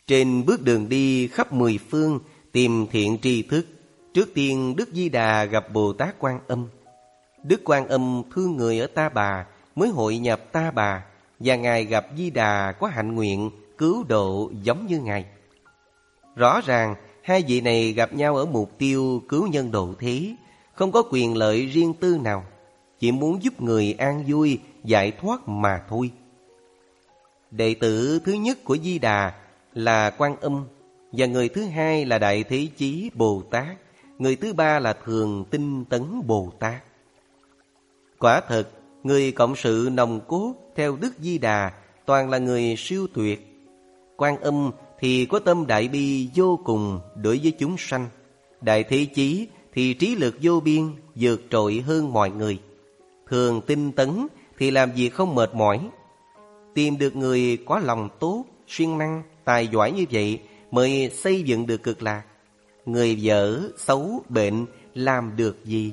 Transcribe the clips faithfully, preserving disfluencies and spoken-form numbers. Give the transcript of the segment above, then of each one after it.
Trên bước đường đi khắp mười phương tìm thiện tri thức, trước tiên Đức Di Đà gặp Bồ Tát Quan Âm. Đức Quan Âm thương người ở Ta Bà, mới hội nhập Ta Bà, và Ngài gặp Di Đà có hạnh nguyện cứu độ giống như Ngài. Rõ ràng hai vị này gặp nhau ở mục tiêu cứu nhân độ thế, không có quyền lợi riêng tư nào, chỉ muốn giúp người an vui, giải thoát mà thôi. Đệ tử thứ nhất của Di Đà là Quan Âm, và người thứ hai là Đại Thế Chí Bồ Tát, người thứ ba là Thường Tinh Tấn Bồ Tát. Quả thật, người cộng sự nòng cốt theo Đức Di Đà toàn là người siêu tuyệt. Quan Âm thì có tâm đại bi vô cùng đối với chúng sanh. Đại Thế Chí thì trí lực vô biên, vượt trội hơn mọi người. Thường Tinh Tấn thì làm việc không mệt mỏi. Tìm được người có lòng tốt, siêng năng, tài giỏi như vậy mới xây dựng được Cực Lạc. Người dở, xấu, bệnh làm được gì?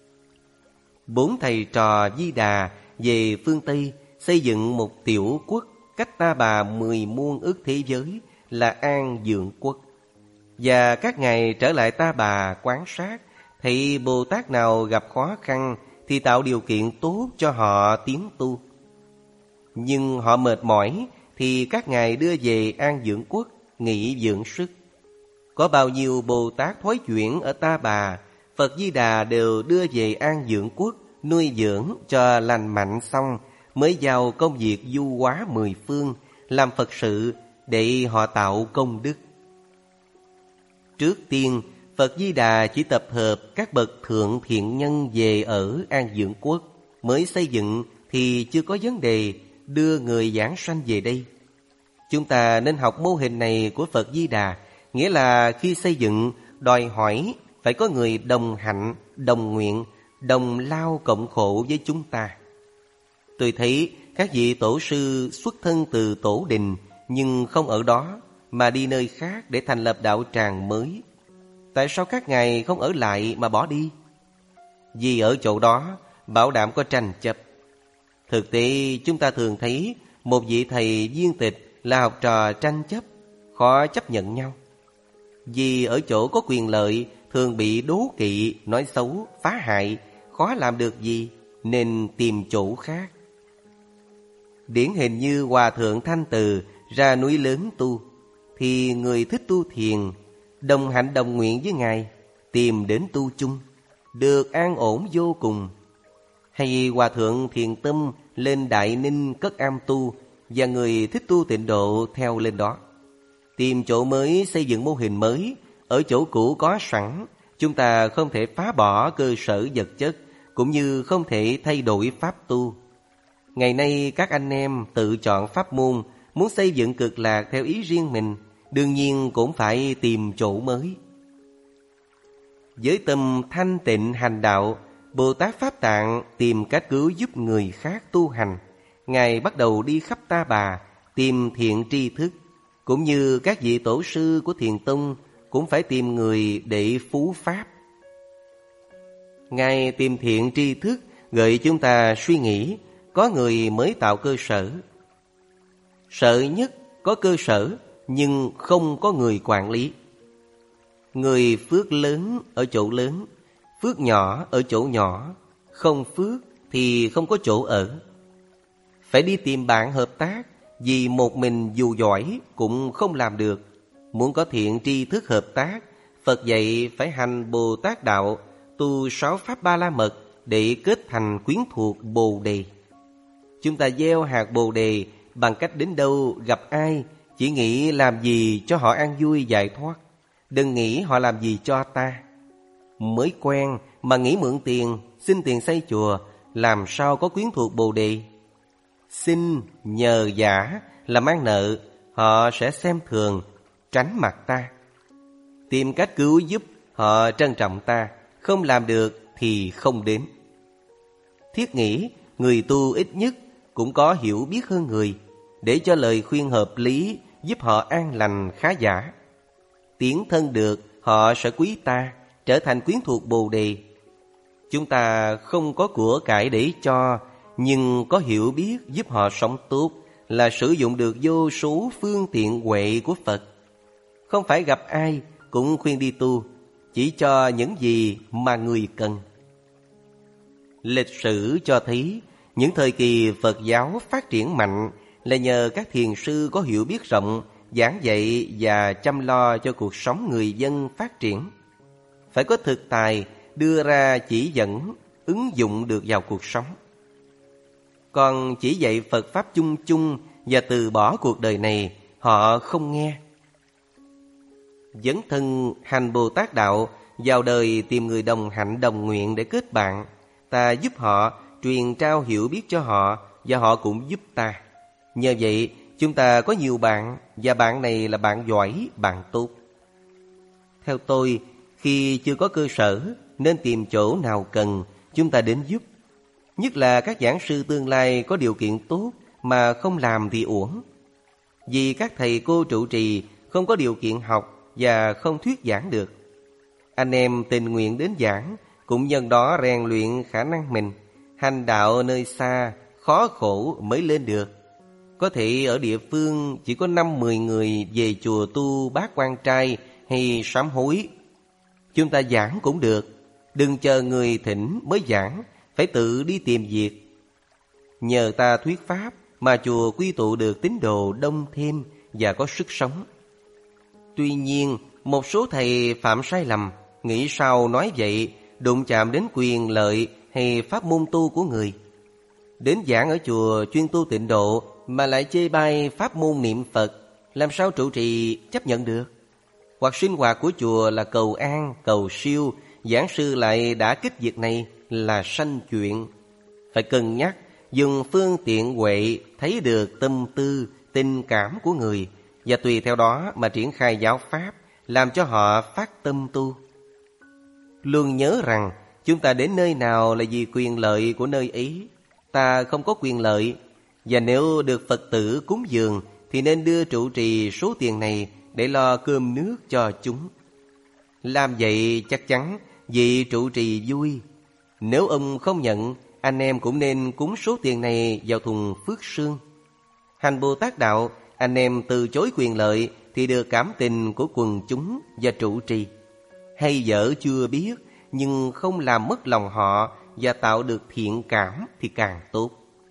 Bốn thầy trò Di Đà về phương Tây xây dựng một tiểu quốc cách Ta Bà mười muôn ức thế giới là An Dượng Quốc. Và các ngài trở lại Ta Bà quan sát, thấy Bồ Tát nào gặp khó khăn thì tạo điều kiện tốt cho họ tiến tu. Nhưng họ mệt mỏi thì các ngài đưa về An Dượng Quốc nghỉ dưỡng sức. Có bao nhiêu Bồ Tát thoái chuyển ở Ta Bà, Phật Di Đà đều đưa về An Dượng Quốc nuôi dưỡng cho lành mạnh xong mới giao công việc du hóa mười phương, làm Phật sự để họ tạo công đức. Trước tiên, Phật Di Đà chỉ tập hợp các bậc thượng thiện nhân về ở An Dượng Quốc, mới xây dựng thì chưa có vấn đề đưa người giảng sanh về đây. Chúng ta nên học mô hình này của Phật Di Đà, nghĩa là khi xây dựng đòi hỏi phải có người đồng hạnh, đồng nguyện, đồng lao cộng khổ với chúng ta. Tôi thấy các vị tổ sư xuất thân từ tổ đình nhưng không ở đó mà đi nơi khác để thành lập đạo tràng mới. Tại sao các ngài không ở lại mà bỏ đi? Vì ở chỗ đó bảo đảm có tranh chấp. Thực tế chúng ta thường thấy một vị thầy viên tịch là học trò tranh chấp, khó chấp nhận nhau. Vì ở chỗ có quyền lợi thường bị đố kỵ, nói xấu, phá hại, khó làm được gì nên tìm chỗ khác. Điển hình như Hòa Thượng Thanh Từ ra núi lớn tu, thì người thích tu thiền, đồng hạnh đồng nguyện với Ngài, tìm đến tu chung, được an ổn vô cùng. Hay Hòa Thượng Thiền Tâm lên Đại Ninh cất am tu, và người thích tu tịnh độ theo lên đó. Tìm chỗ mới xây dựng mô hình mới, ở chỗ cũ có sẵn, chúng ta không thể phá bỏ cơ sở vật chất, cũng như không thể thay đổi pháp tu. Ngày nay các anh em tự chọn pháp môn, muốn xây dựng Cực Lạc theo ý riêng mình, đương nhiên cũng phải tìm chỗ mới. Với tâm thanh tịnh hành đạo, Bồ Tát Pháp Tạng tìm cách cứu giúp người khác tu hành. Ngài bắt đầu đi khắp Ta Bà, tìm thiện tri thức, cũng như các vị tổ sư của Thiền Tông cũng phải tìm người để phú pháp. Ngài tìm thiện tri thức gợi chúng ta suy nghĩ, có người mới tạo cơ sở. Sợ nhất có cơ sở nhưng không có người quản lý. Người phước lớn ở chỗ lớn, phước nhỏ ở chỗ nhỏ, không phước thì không có chỗ ở. Phải đi tìm bạn hợp tác, vì một mình dù giỏi cũng không làm được. Muốn có thiện tri thức hợp tác, Phật dạy phải hành Bồ Tát Đạo, tu sáu pháp Ba La Mật để kết thành quyến thuộc Bồ Đề. Chúng ta gieo hạt Bồ Đề bằng cách đến đâu gặp ai, chỉ nghĩ làm gì cho họ an vui giải thoát, đừng nghĩ họ làm gì cho ta. Mới quen mà nghĩ mượn tiền, xin tiền xây chùa, làm sao có quyến thuộc Bồ Đề? Xin, nhờ, giả là mang nợ, họ sẽ xem thường, tránh mặt ta. Tìm cách cứu giúp, họ trân trọng ta, không làm được thì không đến. Thiết nghĩ người tu ít nhất cũng có hiểu biết hơn người, để cho lời khuyên hợp lý giúp họ an lành khá giả. Tiến thân được, họ sẽ quý ta, trở thành quyến thuộc Bồ Đề. Chúng ta không có của cải để cho, nhưng có hiểu biết giúp họ sống tốt, là sử dụng được vô số phương tiện huệ của Phật. không phải gặp ai cũng khuyên đi tu, chỉ cho những gì mà người cần. Lịch sử cho thấy những thời kỳ Phật giáo phát triển mạnh là nhờ các thiền sư có hiểu biết rộng, giảng dạy và chăm lo cho cuộc sống người dân phát triển. Phải có thực tài đưa ra chỉ dẫn, ứng dụng được vào cuộc sống. Còn chỉ dạy Phật Pháp chung chung và từ bỏ cuộc đời này, họ không nghe. Dấn thân hành Bồ Tát Đạo, vào đời tìm người đồng hạnh đồng nguyện để kết bạn. Ta giúp họ, truyền trao hiểu biết cho họ, và họ cũng giúp ta. Nhờ vậy, chúng ta có nhiều bạn, và bạn này là bạn giỏi, bạn tốt. Theo tôi, khi chưa có cơ sở, nên tìm chỗ nào cần, chúng ta đến giúp. Nhất là các giảng sư tương lai có điều kiện tốt, mà không làm thì uổng. Vì các thầy cô trụ trì không có điều kiện học và không thuyết giảng được. Anh em tình nguyện đến giảng, cũng nhân đó rèn luyện khả năng mình. Hành đạo nơi xa, khó khổ mới lên được. Có thể ở địa phương chỉ có năm mười người về chùa tu bát quan trai hay sám hối. Chúng ta giảng cũng được, đừng chờ người thỉnh mới giảng, phải tự đi tìm việc. Nhờ ta thuyết pháp mà chùa quy tụ được tín đồ đông thêm và có sức sống. Tuy nhiên, một số thầy phạm sai lầm, nghĩ sao nói vậy, đụng chạm đến quyền lợi hay pháp môn tu của người. Đến giảng ở chùa chuyên tu tịnh độ mà lại chê bai pháp môn niệm Phật, làm sao trụ trì chấp nhận được? Hoặc sinh hoạt của chùa là cầu an, cầu siêu, giảng sư lại đã kích việc này là sanh chuyện. Phải cân nhắc, dùng phương tiện huệ thấy được tâm tư, tình cảm của người, và tùy theo đó mà triển khai giáo pháp, làm cho họ phát tâm tu. Luôn nhớ rằng chúng ta đến nơi nào là vì quyền lợi của nơi ấy. Ta không có quyền lợi, và nếu được Phật tử cúng dường thì nên đưa trụ trì số tiền này để lo cơm nước cho chúng. Làm vậy chắc chắn vị trụ trì vui. Nếu ông không nhận, anh em cũng nên cúng số tiền này vào thùng phước sương. Hành Bồ Tát Đạo, anh em từ chối quyền lợi thì được cảm tình của quần chúng và trụ trì. Hay dở chưa biết, nhưng không làm mất lòng họ và tạo được thiện cảm thì càng tốt.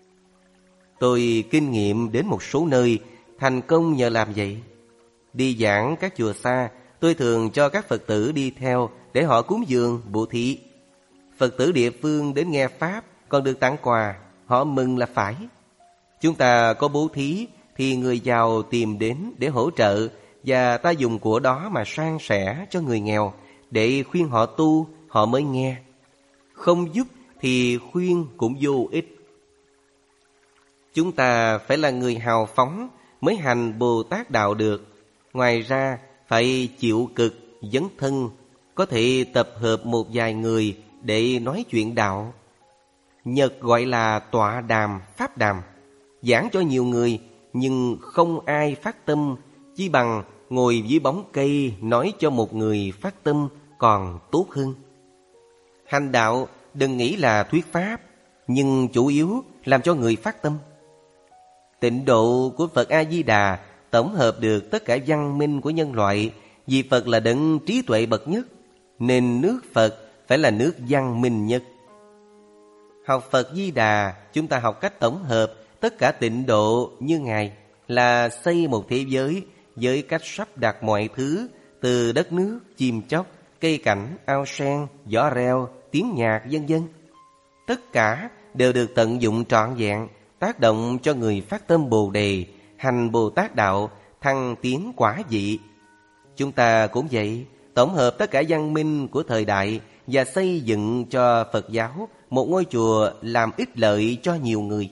Tôi kinh nghiệm đến một số nơi thành công nhờ làm vậy. Đi giảng các chùa xa, tôi thường cho các Phật tử đi theo để họ cúng dường, bố thí. Phật tử địa phương đến nghe Pháp còn được tặng quà, họ mừng là phải. Chúng ta có bố thí thì người giàu tìm đến để hỗ trợ, và ta dùng của đó mà san sẻ cho người nghèo để khuyên họ tu, họ mới nghe. Không giúp thì khuyên cũng vô ích. Chúng ta phải là người hào phóng mới hành Bồ Tát Đạo được. Ngoài ra phải chịu cực, dấn thân, có thể tập hợp một vài người để nói chuyện đạo. Nhật gọi là tọa đàm, pháp đàm, giảng cho nhiều người nhưng không ai phát tâm, chi bằng ngồi dưới bóng cây nói cho một người phát tâm còn tốt hơn. Hành đạo đừng nghĩ là thuyết pháp, nhưng chủ yếu làm cho người phát tâm. Tịnh độ của Phật A-di-đà tổng hợp được tất cả văn minh của nhân loại, vì Phật là đấng trí tuệ bậc nhất, nên nước Phật phải là nước văn minh nhất. Học Phật Di Đà, chúng ta học cách tổng hợp tất cả tịnh độ như Ngài, là xây một thế giới với cách sắp đặt mọi thứ, từ đất nước, chim chóc, cây cảnh, ao sen, gió reo, tiếng nhạc, vân vân. Tất cả đều được tận dụng trọn vẹn, tác động cho người phát tâm Bồ Đề, hành Bồ Tát Đạo, thăng tiến quả vị. Chúng ta cũng vậy, tổng hợp tất cả văn minh của thời đại và xây dựng cho Phật giáo một ngôi chùa làm ích lợi cho nhiều người.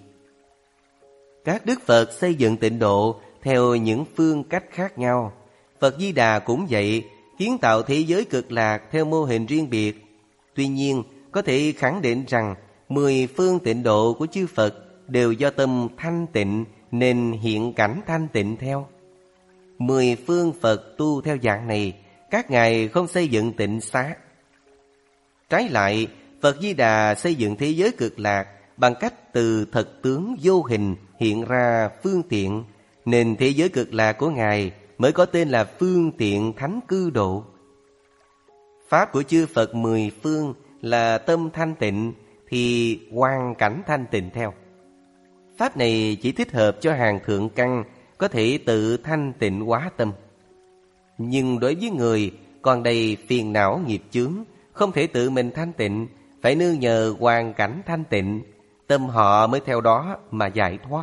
Các đức Phật xây dựng tịnh độ theo những phương cách khác nhau. Phật Di Đà cũng vậy, kiến tạo thế giới cực lạc theo mô hình riêng biệt. Tuy nhiên, có thể khẳng định rằng mười phương tịnh độ của chư Phật đều do tâm thanh tịnh nên hiện cảnh thanh tịnh theo. Mười phương Phật tu theo dạng này, các ngài không xây dựng tịnh xá. Trái lại, Phật Di Đà xây dựng thế giới cực lạc bằng cách từ thật tướng vô hình hiện ra phương tiện, nên thế giới cực lạc của ngài mới có tên là phương tiện thánh cư độ. Pháp của chư Phật mười phương là tâm thanh tịnh thì hoàn cảnh thanh tịnh theo. Pháp này chỉ thích hợp cho hàng thượng căn có thể tự thanh tịnh hóa tâm. Nhưng đối với người còn đầy phiền não nghiệp chướng, không thể tự mình thanh tịnh, phải nương nhờ hoàn cảnh thanh tịnh, tâm họ mới theo đó mà giải thoát.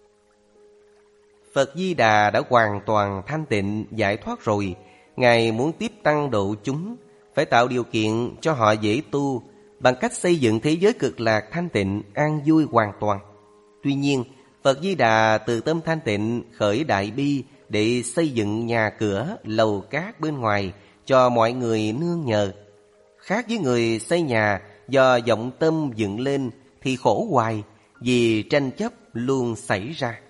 Phật Di Đà đã hoàn toàn thanh tịnh giải thoát rồi, Ngài muốn tiếp tăng độ chúng, phải tạo điều kiện cho họ dễ tu bằng cách xây dựng thế giới cực lạc thanh tịnh, an vui hoàn toàn. Tuy nhiên, Phật Di Đà từ tâm thanh tịnh khởi đại bi để xây dựng nhà cửa, lầu cát bên ngoài cho mọi người nương nhờ. Khác với người xây nhà do vọng tâm dựng lên thì khổ hoài, vì tranh chấp luôn xảy ra.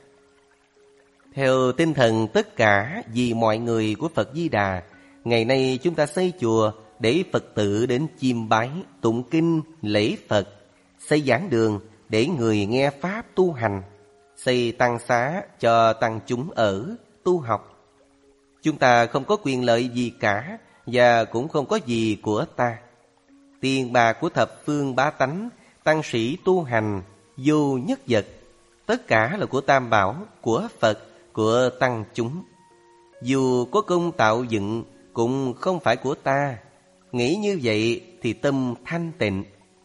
Theo tinh thần tất cả vì mọi người của Phật Di Đà, ngày nay chúng ta xây chùa để Phật tử đến chiêm bái, tụng kinh, lễ Phật, xây giảng đường để người nghe Pháp tu hành, xây tăng xá cho tăng chúng ở, tu học. Chúng ta không có quyền lợi gì cả và cũng không có gì của ta. Tiền bạc của thập phương bá tánh, tăng sĩ tu hành, vô nhất vật, tất cả là của Tam Bảo, của Phật, của tăng chúng. Dù có công tạo dựng cũng không phải của ta. Nghĩ như vậy thì tâm thanh tịnh.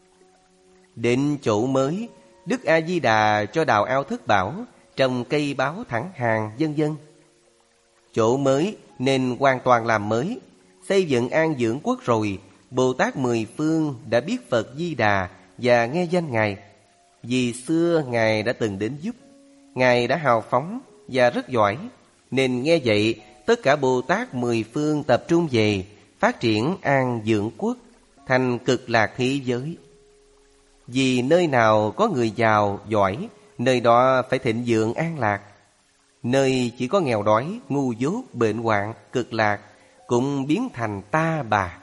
Đến chỗ mới, Đức A Di Đà cho đào ao Thất Bảo, trồng cây báo thẳng hàng, vân vân. Chỗ mới nên hoàn toàn làm mới. Xây dựng an dưỡng quốc rồi, Bồ Tát mười phương đã biết Phật Di Đà và nghe danh Ngài. Vì xưa Ngài đã từng đến giúp, Ngài đã hào phóng và rất giỏi, nên nghe vậy tất cả Bồ Tát mười phương tập trung về phát triển an dưỡng quốc thành cực lạc thế giới. Vì nơi nào có người giàu giỏi, nơi đó phải thịnh vượng an lạc. Nơi chỉ có nghèo đói, ngu dốt, bệnh hoạn, cực lạc cũng biến thành ta bà.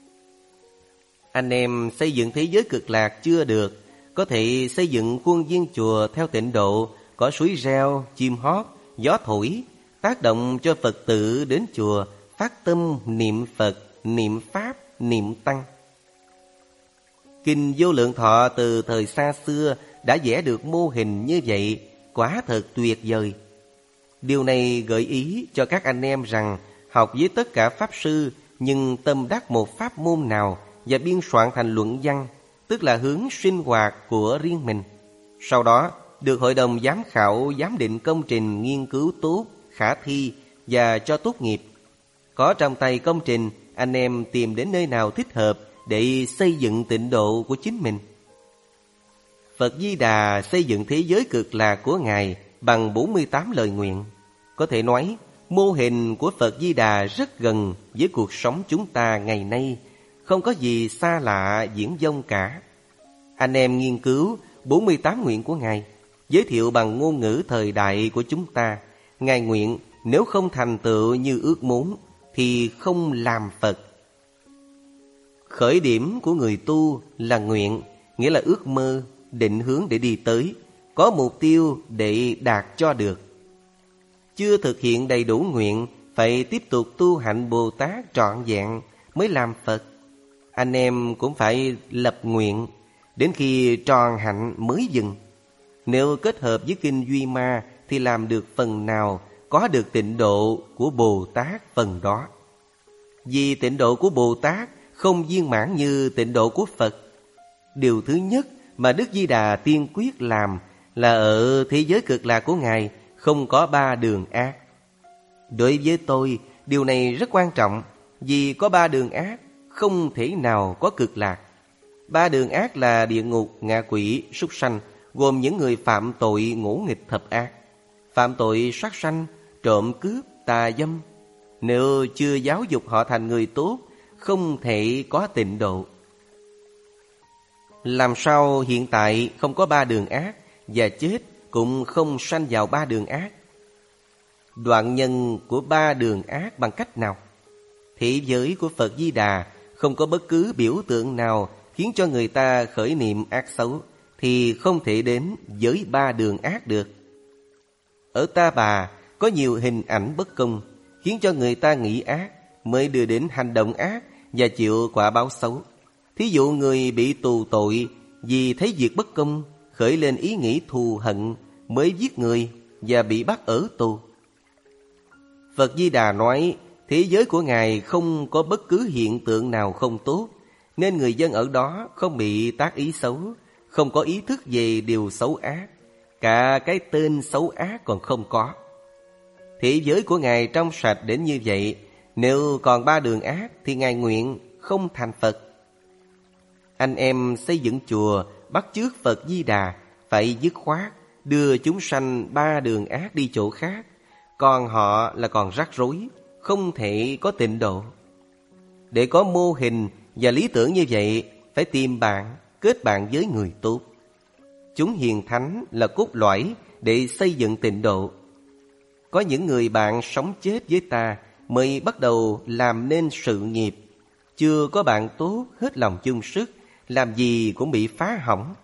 Anh em xây dựng thế giới cực lạc chưa được, có thể xây dựng khuôn viên chùa theo tịnh độ, có suối reo, chim hót, gió thổi, tác động cho Phật tử đến chùa phát tâm niệm Phật, niệm Pháp, niệm Tăng. Kinh Vô Lượng Thọ từ thời xa xưa đã vẽ được mô hình như vậy, quả thật tuyệt vời. Điều này gợi ý cho các anh em rằng học với tất cả Pháp sư nhưng tâm đắc một pháp môn nào và biên soạn thành luận văn, tức là hướng sinh hoạt của riêng mình. Sau đó được hội đồng giám khảo giám định công trình nghiên cứu tốt, khả thi và cho tốt nghiệp. Có trong tay công trình, anh em tìm đến nơi nào thích hợp để xây dựng tịnh độ của chính mình. Phật Di Đà xây dựng thế giới cực lạc của Ngài bằng bốn mươi tám lời nguyện. Có thể nói, mô hình của Phật Di Đà rất gần với cuộc sống chúng ta ngày nay, không có gì xa lạ diễn vông cả. Anh em nghiên cứu bốn mươi tám nguyện của Ngài, giới thiệu bằng ngôn ngữ thời đại của chúng ta. Ngài nguyện nếu không thành tựu như ước muốn thì không làm Phật. Khởi điểm của người tu là nguyện, nghĩa là ước mơ, định hướng để đi tới, có mục tiêu để đạt cho được. Chưa thực hiện đầy đủ nguyện, phải tiếp tục tu hạnh Bồ Tát trọn vẹn mới làm Phật. Anh em cũng phải lập nguyện, đến khi tròn hạnh mới dừng. Nếu kết hợp với kinh Duy Ma thì làm được phần nào, có được tịnh độ của Bồ Tát phần đó. Vì tịnh độ của Bồ Tát không viên mãn như tịnh độ của Phật. Điều thứ nhất mà Đức Di Đà tiên quyết làm là ở thế giới cực lạc của Ngài không có ba đường ác. Đối với tôi, điều này rất quan trọng, vì có ba đường ác không thể nào có cực lạc. Ba đường ác là địa ngục, ngạ quỷ, súc sanh, gồm những người phạm tội ngỗ nghịch thập ác, phạm tội sát sanh, trộm cướp, tà dâm. Nếu chưa giáo dục họ thành người tốt, không thể có tịnh độ. Làm sao hiện tại không có ba đường ác và chết cũng không sanh vào ba đường ác? Đoạn nhân của ba đường ác bằng cách nào? Thế giới của Phật Di Đà không có bất cứ biểu tượng nào khiến cho người ta khởi niệm ác xấu, thì không thể đến với ba đường ác được. Ở Ta Bà có nhiều hình ảnh bất công, khiến cho người ta nghĩ ác, mới đưa đến hành động ác và chịu quả báo xấu. Thí dụ người bị tù tội vì thấy việc bất công, khởi lên ý nghĩ thù hận, mới giết người và bị bắt ở tù. Phật Di Đà nói thế giới của Ngài không có bất cứ hiện tượng nào không tốt, nên người dân ở đó không bị tác ý xấu, không có ý thức về điều xấu ác, cả cái tên xấu ác còn không có. Thế giới của Ngài trong sạch đến như vậy, nếu còn ba đường ác thì Ngài nguyện không thành Phật. Anh em xây dựng chùa bắt chước Phật Di Đà phải dứt khoát đưa chúng sanh ba đường ác đi chỗ khác, còn họ là còn rắc rối, không thể có tịnh độ. Để có mô hình và lý tưởng như vậy, phải tìm bạn, kết bạn với người tốt. Chúng hiền thánh là cốt lõi để xây dựng tịnh độ. Có những người bạn sống chết với ta mới bắt đầu làm nên sự nghiệp. Chưa có bạn tốt hết lòng chung sức, làm gì cũng bị phá hỏng.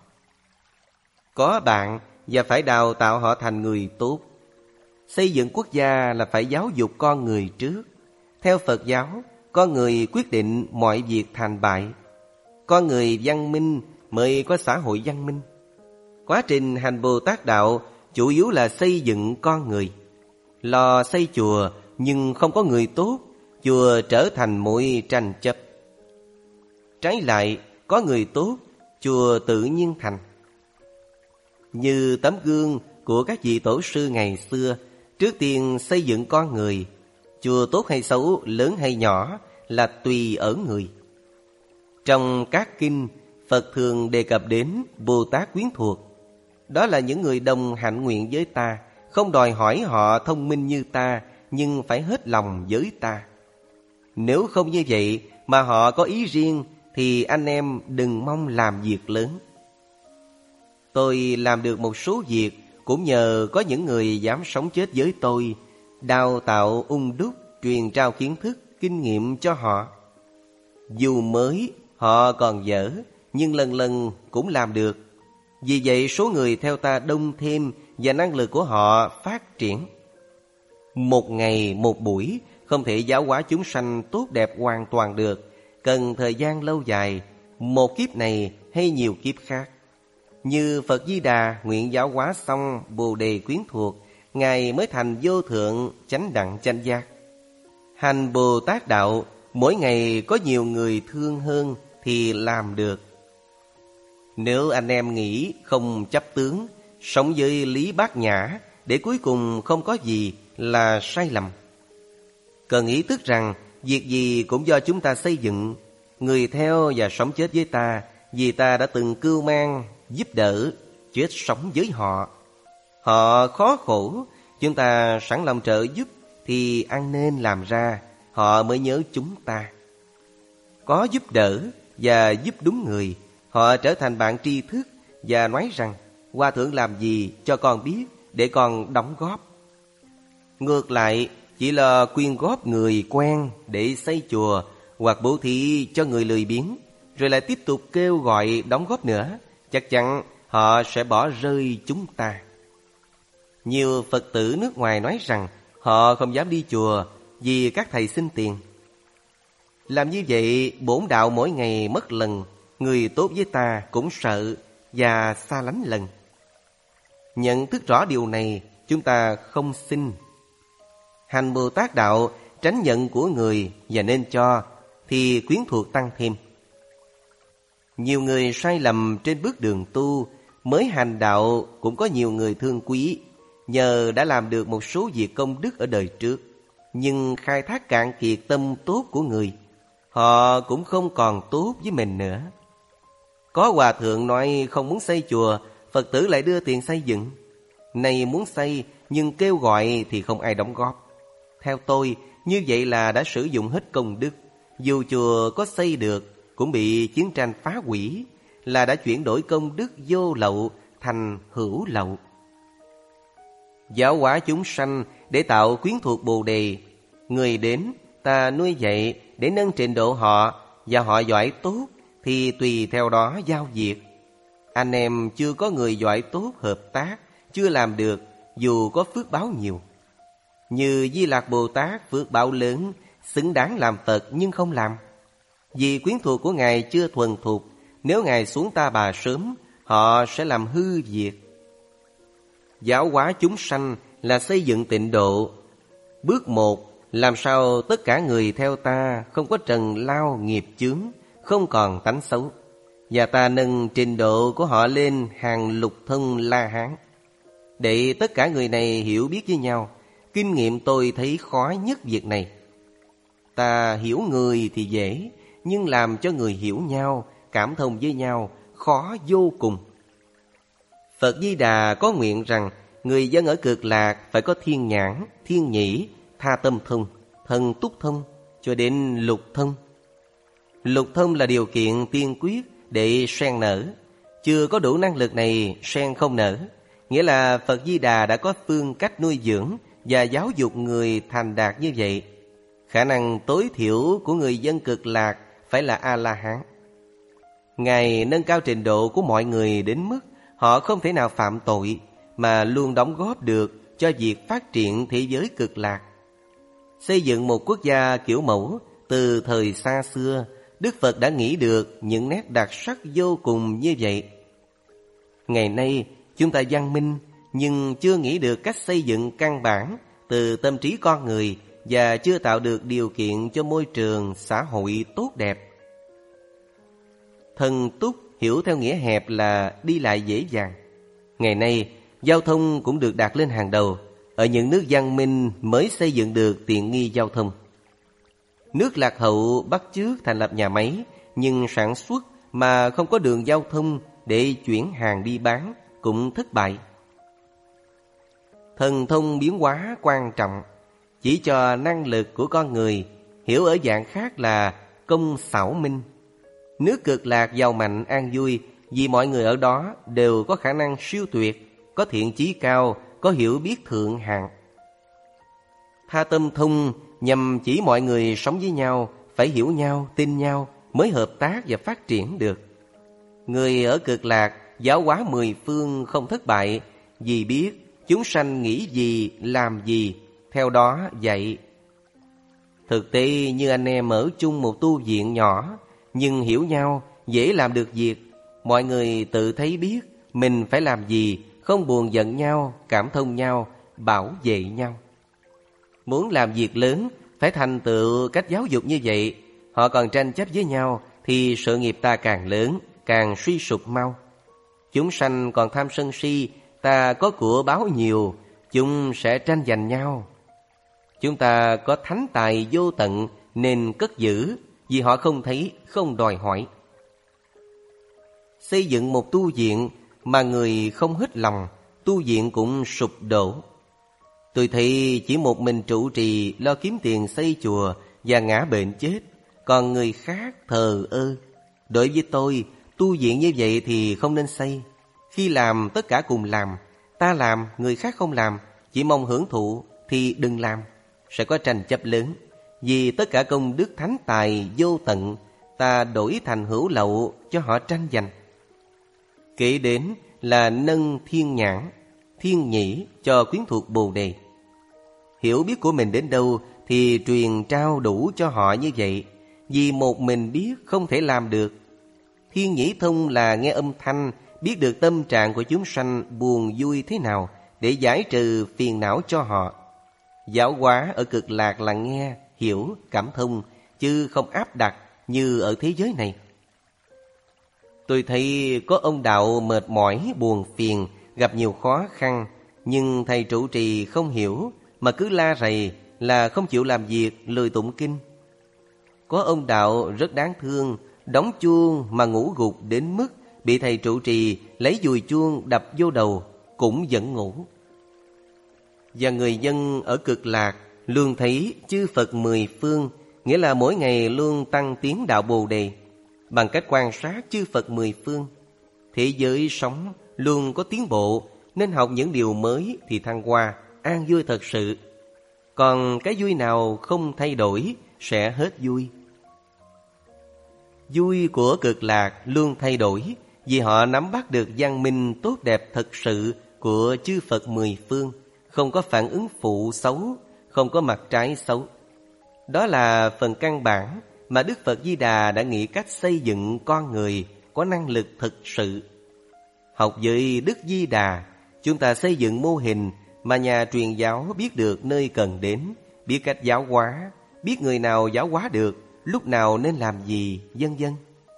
Có bạn và phải đào tạo họ thành người tốt. Xây dựng quốc gia là phải giáo dục con người trước. Theo Phật giáo, con người quyết định mọi việc thành bại. Con người văn minh mới có xã hội văn minh. Quá trình hành Bồ Tát Đạo chủ yếu là xây dựng con người. Lò xây chùa nhưng không có người tốt, chùa trở thành mối tranh chấp. Trái lại, có người tốt, chùa tự nhiên thành. Như tấm gương của các vị tổ sư ngày xưa, trước tiên xây dựng con người. Chùa tốt hay xấu, lớn hay nhỏ là tùy ở người. Trong các kinh, Phật thường đề cập đến Bồ Tát quyến thuộc. Đó là những người đồng hạnh nguyện với ta, không đòi hỏi họ thông minh như ta, nhưng phải hết lòng với ta. Nếu không như vậy mà họ có ý riêng, thì anh em đừng mong làm việc lớn. Tôi làm được một số việc cũng nhờ có những người dám sống chết với tôi, đào tạo ung đúc, truyền trao kiến thức, kinh nghiệm cho họ. Dù mới, họ còn dở, nhưng lần lần cũng làm được. Vì vậy số người theo ta đông thêm và năng lực của họ phát triển. Một ngày một buổi không thể giáo hóa chúng sanh tốt đẹp hoàn toàn được, cần thời gian lâu dài, một kiếp này hay nhiều kiếp khác. Như Phật Di Đà nguyện giáo hóa xong Bồ Đề quyến thuộc, Ngài mới thành vô thượng chánh đẳng chánh giác. Hành Bồ Tát Đạo, mỗi ngày có nhiều người thương hơn thì làm được. Nếu anh em nghĩ không chấp tướng, sống với lý bát nhã để cuối cùng không có gì là sai lầm. Cần ý thức rằng việc gì cũng do chúng ta xây dựng. Người theo và sống chết với ta vì ta đã từng cưu mang, giúp đỡ, chết sống với họ. Họ khó khổ, chúng ta sẵn lòng trợ giúp thì ăn nên làm ra, họ mới nhớ chúng ta. Có giúp đỡ và giúp đúng người, họ trở thành bạn tri thức và nói rằng Hòa Thượng làm gì cho con biết để con đóng góp. Ngược lại, chỉ là quyên góp người quen để xây chùa hoặc bố thí cho người lười biếng, rồi lại tiếp tục kêu gọi đóng góp nữa, chắc chắn họ sẽ bỏ rơi chúng ta. Nhiều Phật tử nước ngoài nói rằng họ không dám đi chùa vì các thầy xin tiền. Làm như vậy, bổn đạo mỗi ngày mất lần, người tốt với ta cũng sợ và xa lánh lần. Nhận thức rõ điều này, chúng ta không xin. Hành Bồ Tát Đạo, tránh nhận của người và nên cho, thì quyến thuộc tăng thêm. Nhiều người sai lầm trên bước đường tu, mới hành đạo cũng có nhiều người thương quý, nhờ đã làm được một số việc công đức ở đời trước, nhưng khai thác cạn kiệt tâm tốt của người, họ cũng không còn tốt với mình nữa. Có hòa thượng nói không muốn xây chùa, Phật tử lại đưa tiền xây dựng. Này muốn xây nhưng kêu gọi thì không ai đóng góp. Theo tôi, như vậy là đã sử dụng hết công đức. Dù chùa có xây được cũng bị chiến tranh phá hủy, là đã chuyển đổi công đức vô lậu thành hữu lậu. Giáo hóa chúng sanh để tạo quyến thuộc Bồ Đề. Người đến ta nuôi dạy để nâng trình độ họ, và họ giỏi tốt thì tùy theo đó giao việc. Anh em chưa có người giỏi tốt hợp tác, chưa làm được dù có phước báo nhiều. Như Di Lạc Bồ Tát phước báo lớn, xứng đáng làm Phật nhưng không làm. Vì quyến thuộc của Ngài chưa thuần thục, nếu Ngài xuống Ta Bà sớm, họ sẽ làm hư việc. Giáo hóa chúng sanh là xây dựng tịnh độ. Bước một, làm sao tất cả người theo Ta không có trần lao nghiệp chướng, không còn tánh xấu, và Ta nâng trình độ của họ lên hàng lục thân La Hán. Để tất cả người này hiểu biết với nhau. Kinh nghiệm tôi thấy khó nhất việc này. Ta hiểu người thì dễ, nhưng làm cho người hiểu nhau, cảm thông với nhau, khó vô cùng. Phật Di Đà có nguyện rằng người dân ở Cực Lạc phải có thiên nhãn, thiên nhĩ, tha tâm thông, thần túc thông, cho đến lục thông. Lục thông là điều kiện tiên quyết để sen nở. Chưa có đủ năng lực này, sen không nở. Nghĩa là Phật Di Đà đã có phương cách nuôi dưỡng và giáo dục người thành đạt như vậy. Khả năng tối thiểu của người dân Cực Lạc phải là A-la-hán. Ngài nâng cao trình độ của mọi người đến mức họ không thể nào phạm tội, mà luôn đóng góp được cho việc phát triển thế giới Cực Lạc. Xây dựng một quốc gia kiểu mẫu từ thời xa xưa, Đức Phật đã nghĩ được những nét đặc sắc vô cùng như vậy. Ngày nay chúng ta văn minh, nhưng chưa nghĩ được cách xây dựng căn bản từ tâm trí con người, và chưa tạo được điều kiện cho môi trường xã hội tốt đẹp. Thần túc hiểu theo nghĩa hẹp là đi lại dễ dàng. Ngày nay giao thông cũng được đặt lên hàng đầu. Ở những nước văn minh mới xây dựng được tiện nghi giao thông. Nước lạc hậu bắt chước thành lập nhà máy, nhưng sản xuất mà không có đường giao thông để chuyển hàng đi bán cũng thất bại. Thần thông biến hóa quan trọng, chỉ cho năng lực của con người, hiểu ở dạng khác là công xảo minh. Nước Cực Lạc giàu mạnh an vui vì mọi người ở đó đều có khả năng siêu tuyệt, có thiện chí cao, có hiểu biết thượng hạng. Tha tâm thông nhằm chỉ mọi người sống với nhau phải hiểu nhau, tin nhau mới hợp tác và phát triển được. Người ở Cực Lạc giáo hóa mười phương không thất bại vì biết chúng sanh nghĩ gì, làm gì, theo đó dạy. Thực tế như anh em ở chung một tu viện nhỏ, nhưng hiểu nhau, dễ làm được việc. Mọi người tự thấy biết mình phải làm gì, không buồn giận nhau, cảm thông nhau, bảo vệ nhau. Muốn làm việc lớn, phải thành tựu cách giáo dục như vậy. Họ còn tranh chấp với nhau, thì sự nghiệp ta càng lớn, càng suy sụp mau. Chúng sanh còn tham sân si, ta có của báo nhiều, chúng sẽ tranh giành nhau. Chúng ta có thánh tài vô tận nên cất giữ, vì họ không thấy, không đòi hỏi. Xây dựng một tu viện mà người không hết lòng, tu viện cũng sụp đổ. Tôi thấy chỉ một mình trụ trì lo kiếm tiền xây chùa và ngã bệnh chết, còn người khác thờ ơ. Đối với tôi, tu viện như vậy thì không nên xây. Khi làm tất cả cùng làm, ta làm, người khác không làm, chỉ mong hưởng thụ thì đừng làm. Sẽ có tranh chấp lớn, vì tất cả công đức thánh tài vô tận, ta đổi thành hữu lậu cho họ tranh giành. Kể đến là nâng thiên nhãn, thiên nhĩ cho quyến thuộc Bồ Đề. Hiểu biết của mình đến đâu thì truyền trao đủ cho họ như vậy, vì một mình biết không thể làm được. Thiên nhĩ thông là nghe âm thanh, biết được tâm trạng của chúng sanh buồn vui thế nào để giải trừ phiền não cho họ. Giáo hóa ở Cực Lạc là nghe, hiểu, cảm thông, chứ không áp đặt như ở thế giới này. Tôi thấy có ông đạo mệt mỏi, buồn phiền, gặp nhiều khó khăn, nhưng thầy trụ trì không hiểu mà cứ la rầy là không chịu làm việc, lười tụng kinh. Có ông đạo rất đáng thương, đóng chuông mà ngủ gục đến mức bị thầy trụ trì lấy dùi chuông đập vô đầu, cũng vẫn ngủ. Và người dân ở Cực Lạc luôn thấy chư Phật mười phương, nghĩa là mỗi ngày luôn tăng tiến đạo Bồ Đề. Bằng cách quan sát chư Phật mười phương, thế giới sống luôn có tiến bộ, nên học những điều mới thì thăng hoa, an vui thật sự. Còn cái vui nào không thay đổi sẽ hết vui. Vui của Cực Lạc luôn thay đổi, vì họ nắm bắt được văn minh tốt đẹp thật sự của chư Phật mười phương, không có phản ứng phụ xấu, không có mặt trái xấu. Đó là phần căn bản mà Đức Phật Di Đà đã nghĩ cách xây dựng con người có năng lực thực sự. Học với Đức Di Đà, chúng ta xây dựng mô hình mà nhà truyền giáo biết được nơi cần đến, biết cách giáo hóa, biết người nào giáo hóa được, lúc nào nên làm gì, vân vân.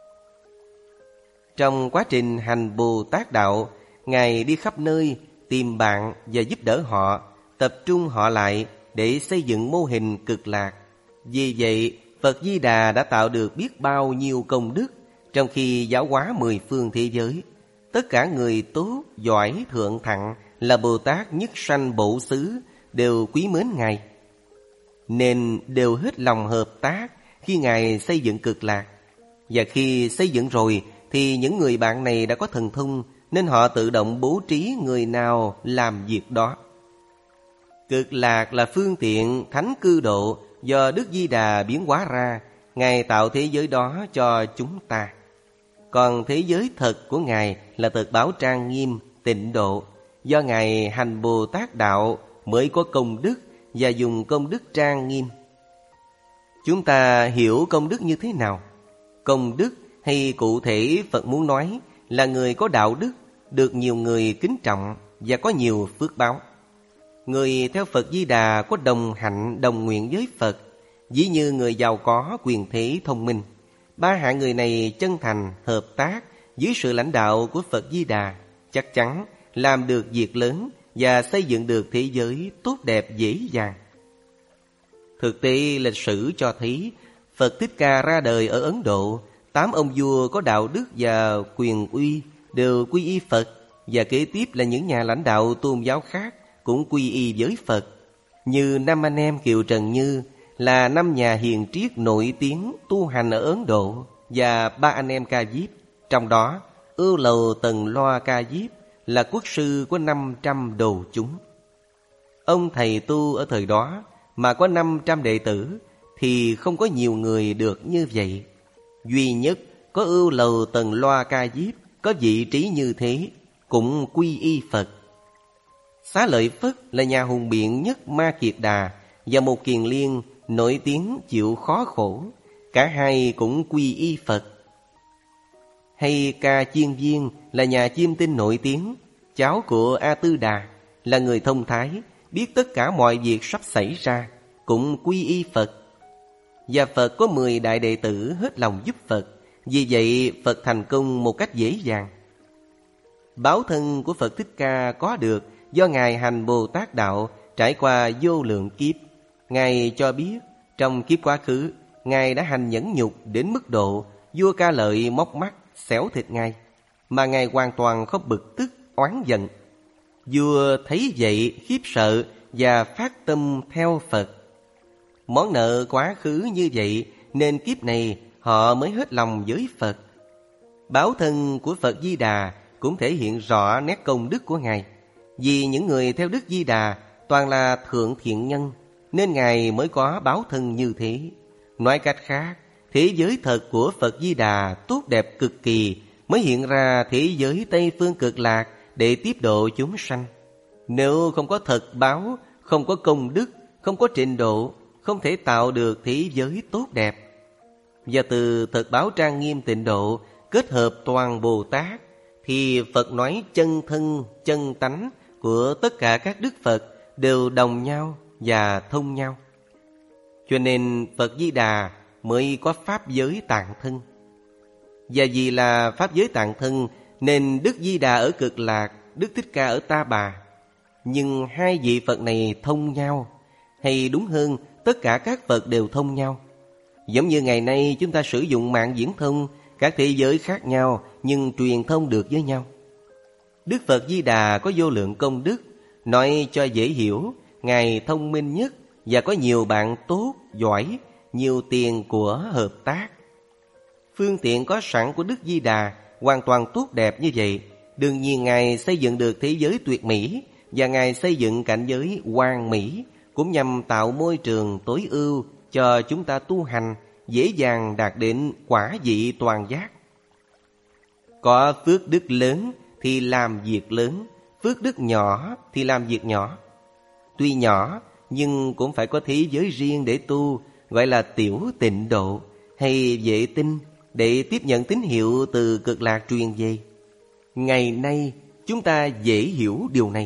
Trong quá trình hành Bồ Tát Đạo, Ngài đi khắp nơi tìm bạn và giúp đỡ họ, tập trung họ lại để xây dựng mô hình cực lạc. Vì vậy, Phật Di Đà đã tạo được biết bao nhiêu công đức trong khi giáo hóa mười phương thế giới. Tất cả người tốt, giỏi, thượng thặng là Bồ Tát nhất sanh bổ xứ đều quý mến Ngài, nên đều hết lòng hợp tác khi Ngài xây dựng cực lạc. Và khi xây dựng rồi thì những người bạn này đã có thần thông, nên họ tự động bố trí người nào làm việc đó. Cực lạc là phương tiện thánh cư độ do Đức Di Đà biến hóa ra. Ngài tạo thế giới đó cho chúng ta. Còn thế giới thật của Ngài là thật báo trang nghiêm, tịnh độ. Do Ngài hành Bồ Tát Đạo mới có công đức và dùng công đức trang nghiêm. Chúng ta hiểu công đức như thế nào? Công đức hay cụ thể Phật muốn nói là người có đạo đức, được nhiều người kính trọng và có nhiều phước báo. Người theo Phật Di Đà có đồng hạnh đồng nguyện với Phật, ví như người giàu có, quyền thế, thông minh. Ba hạng người này chân thành, hợp tác dưới sự lãnh đạo của Phật Di Đà, chắc chắn làm được việc lớn và xây dựng được thế giới tốt đẹp dễ dàng. Thực tế lịch sử cho thấy Phật Thích Ca ra đời ở Ấn Độ, tám ông vua có đạo đức và quyền uy đều quy y Phật, và kế tiếp là những nhà lãnh đạo tôn giáo khác cũng quy y với Phật. Như năm anh em Kiều Trần Như là năm nhà hiền triết nổi tiếng tu hành ở Ấn Độ, và ba anh em Ca Diếp, trong đó Ưu Lầu Tần Loa Ca Diếp là quốc sư của năm trăm đồ chúng. Ông thầy tu ở thời đó mà có năm trăm đệ tử thì không có nhiều người được như vậy. Duy nhất có Ưu Lầu Tần Loa Ca Diếp có vị trí như thế, cũng quy y Phật. Xá Lợi Phất là nhà hùng biện nhất Ma Kiệt Đà và một kiền liên nổi tiếng chịu khó khổ, cả hai cũng quy y Phật. Hay Ca Chiên Viên là nhà chiêm tinh nổi tiếng, cháu của A Tư Đà, là người thông thái, biết tất cả mọi việc sắp xảy ra, cũng quy y Phật. Và Phật có mười đại đệ tử hết lòng giúp Phật, vì vậy Phật thành công một cách dễ dàng. Báo thân của Phật Thích Ca có được do Ngài hành Bồ Tát Đạo trải qua vô lượng kiếp. Ngài cho biết trong kiếp quá khứ, Ngài đã hành nhẫn nhục đến mức độ vua Ca Lợi móc mắt, xẻo thịt Ngài, mà Ngài hoàn toàn không bực tức, oán giận. Vua thấy vậy khiếp sợ và phát tâm theo Phật. Món nợ quá khứ như vậy nên kiếp này họ mới hết lòng với Phật. Báo thân của Phật Di Đà cũng thể hiện rõ nét công đức của Ngài. Vì những người theo Đức Di Đà toàn là thượng thiện nhân, nên Ngài mới có báo thân như thế. Nói cách khác, thế giới thật của Phật Di Đà tốt đẹp cực kỳ, mới hiện ra thế giới Tây Phương Cực Lạc để tiếp độ chúng sanh. Nếu không có thật báo, không có công đức, không có trình độ, không thể tạo được thế giới tốt đẹp. Và từ thật báo trang nghiêm tịnh độ kết hợp toàn Bồ Tát, thì Phật nói chân thân, chân tánh của tất cả các đức Phật đều đồng nhau và thông nhau. Cho nên Phật Di Đà mới có pháp giới tạng thân. Và vì là pháp giới tạng thân nên Đức Di Đà ở Cực Lạc, Đức Thích Ca ở Ta Bà. Nhưng hai vị Phật này thông nhau, hay đúng hơn tất cả các Phật đều thông nhau. Giống như ngày nay chúng ta sử dụng mạng viễn thông, các thế giới khác nhau nhưng truyền thông được với nhau. Đức Phật Di Đà có vô lượng công đức, nói cho dễ hiểu, Ngài thông minh nhất và có nhiều bạn tốt, giỏi, nhiều tiền của hợp tác. Phương tiện có sẵn của Đức Di Đà hoàn toàn tốt đẹp như vậy. Đương nhiên Ngài xây dựng được thế giới tuyệt mỹ, và Ngài xây dựng cảnh giới hoàn mỹ cũng nhằm tạo môi trường tối ưu cho chúng ta tu hành, dễ dàng đạt đến quả vị toàn giác. Có phước đức lớn thì làm việc lớn, phước đức nhỏ thì làm việc nhỏ. Tuy nhỏ nhưng cũng phải có thế giới riêng để tu, gọi là tiểu tịnh độ hay vệ tinh, để tiếp nhận tín hiệu từ cực lạc truyền về. Ngày nay chúng ta dễ hiểu điều này.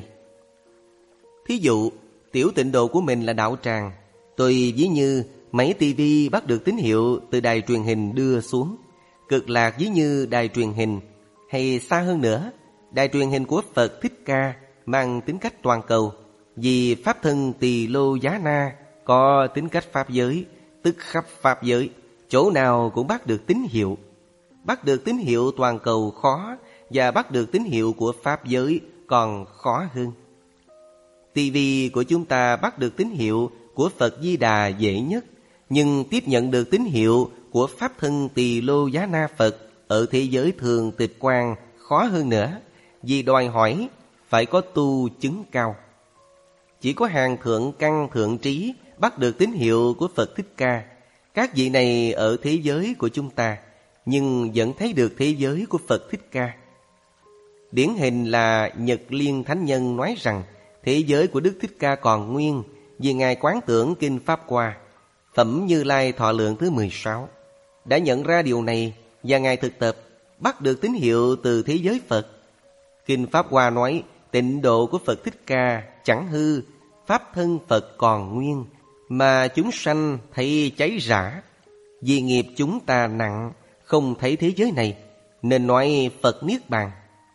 Thí dụ, tiểu tịnh độ của mình là đạo tràng. Tôi ví như máy tivi bắt được tín hiệu từ đài truyền hình đưa xuống. Cực lạc ví như đài truyền hình, hay xa hơn nữa, đài truyền hình của Phật Thích Ca mang tính cách toàn cầu. Vì Pháp thân Tỳ Lô Giá Na có tính cách Pháp giới, tức khắp Pháp giới, chỗ nào cũng bắt được tín hiệu. Bắt được tín hiệu toàn cầu khó, và bắt được tín hiệu của Pháp giới còn khó hơn. ti vi của chúng ta bắt được tín hiệu của Phật Di Đà dễ nhất, nhưng tiếp nhận được tín hiệu của Pháp thân Tỳ Lô Giá Na Phật ở thế giới thường tịch quang khó hơn nữa, vì đòi hỏi phải có tu chứng cao. Chỉ có hàng thượng căn thượng trí bắt được tín hiệu của Phật Thích Ca. Các vị này ở thế giới của chúng ta, nhưng vẫn thấy được thế giới của Phật Thích Ca. Điển hình là Nhật Liên Thánh Nhân nói rằng thế giới của Đức Thích Ca còn nguyên, vì Ngài quán tưởng Kinh Pháp Hoa, Phẩm Như Lai Thọ Lượng thứ mười sáu. Đã nhận ra điều này và Ngài thực tập, bắt được tín hiệu từ thế giới Phật. Kinh Pháp Hoa nói tịnh độ của Phật Thích Ca chẳng hư, Pháp thân Phật còn nguyên, mà chúng sanh thấy cháy rã. Vì nghiệp chúng ta nặng, không thấy thế giới này, nên nói Phật Niết Bàn.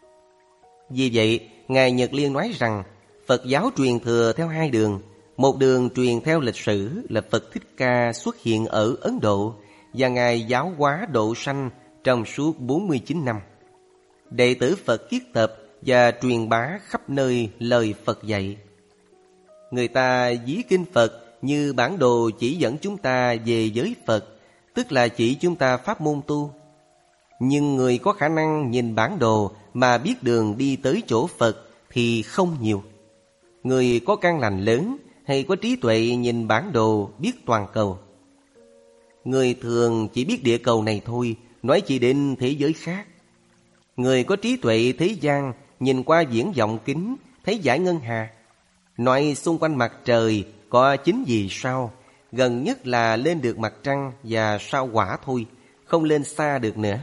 Vì vậy, Ngài Nhật Liên nói rằng Phật giáo truyền thừa theo hai đường. Một đường truyền theo lịch sử là Phật Thích Ca xuất hiện ở Ấn Độ, và Ngài giáo hóa độ sanh trong suốt bốn mươi chín năm. Đệ tử Phật kiết tập và truyền bá khắp nơi lời Phật dạy. Người ta ví kinh Phật như bản đồ chỉ dẫn chúng ta về giới Phật, tức là chỉ chúng ta pháp môn tu. Nhưng người có khả năng nhìn bản đồ mà biết đường đi tới chỗ Phật thì không nhiều. Người có căn lành lớn hay có trí tuệ nhìn bản đồ biết toàn cầu. Người thường chỉ biết địa cầu này thôi, nói chỉ đến thế giới khác. Người có trí tuệ thế gian nhìn qua viễn vọng kính thấy dải ngân hà. Nói xung quanh mặt trời có chín vì sao, gần nhất là lên được mặt trăng và sao Hỏa thôi, không lên xa được nữa.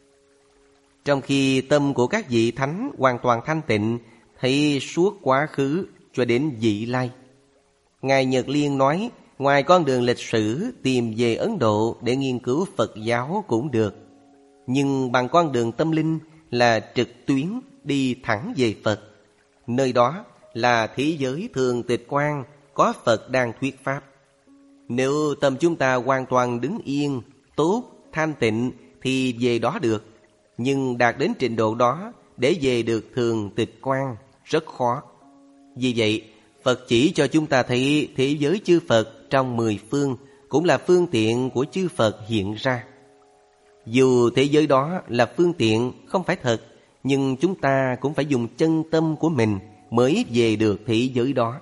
Trong khi tâm của các vị thánh hoàn toàn thanh tịnh, thấy suốt quá khứ cho đến vị lai. Ngài Nhật Liên nói, ngoài con đường lịch sử tìm về Ấn Độ để nghiên cứu Phật giáo cũng được, nhưng bằng con đường tâm linh là trực tuyến đi thẳng về Phật. Nơi đó là thế giới thường tịch quang, có Phật đang thuyết pháp. Nếu tâm chúng ta hoàn toàn đứng yên, tốt, thanh tịnh thì về đó được. Nhưng đạt đến trình độ đó để về được thường tịch quang rất khó. Vì vậy, Phật chỉ cho chúng ta thấy thế giới chư Phật trong mười phương cũng là phương tiện của chư Phật hiện ra. Dù thế giới đó là phương tiện không phải thật, nhưng chúng ta cũng phải dùng chân tâm của mình mới về được thế giới đó.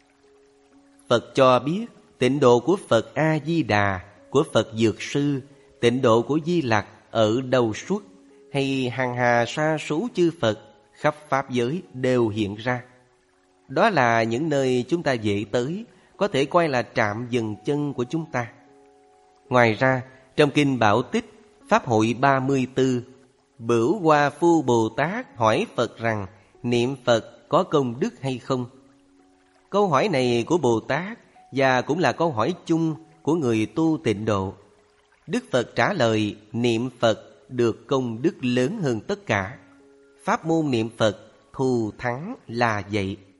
Phật cho biết tịnh độ của Phật A-di-đà, của Phật Dược Sư, tịnh độ của Di Lặc ở đầu suốt, hay hàng hà sa số chư Phật khắp Pháp giới đều hiện ra. Đó là những nơi chúng ta dễ tới, có thể coi là trạm dừng chân của chúng ta. Ngoài ra, trong Kinh Bảo Tích, Pháp hội ba mươi tư, Bửu Hoa Phu Bồ Tát hỏi Phật rằng niệm Phật có công đức hay không? Câu hỏi này của Bồ Tát và cũng là câu hỏi chung của người tu tịnh độ. Đức Phật trả lời niệm Phật được công đức lớn hơn tất cả. Pháp môn niệm Phật thù thắng là vậy.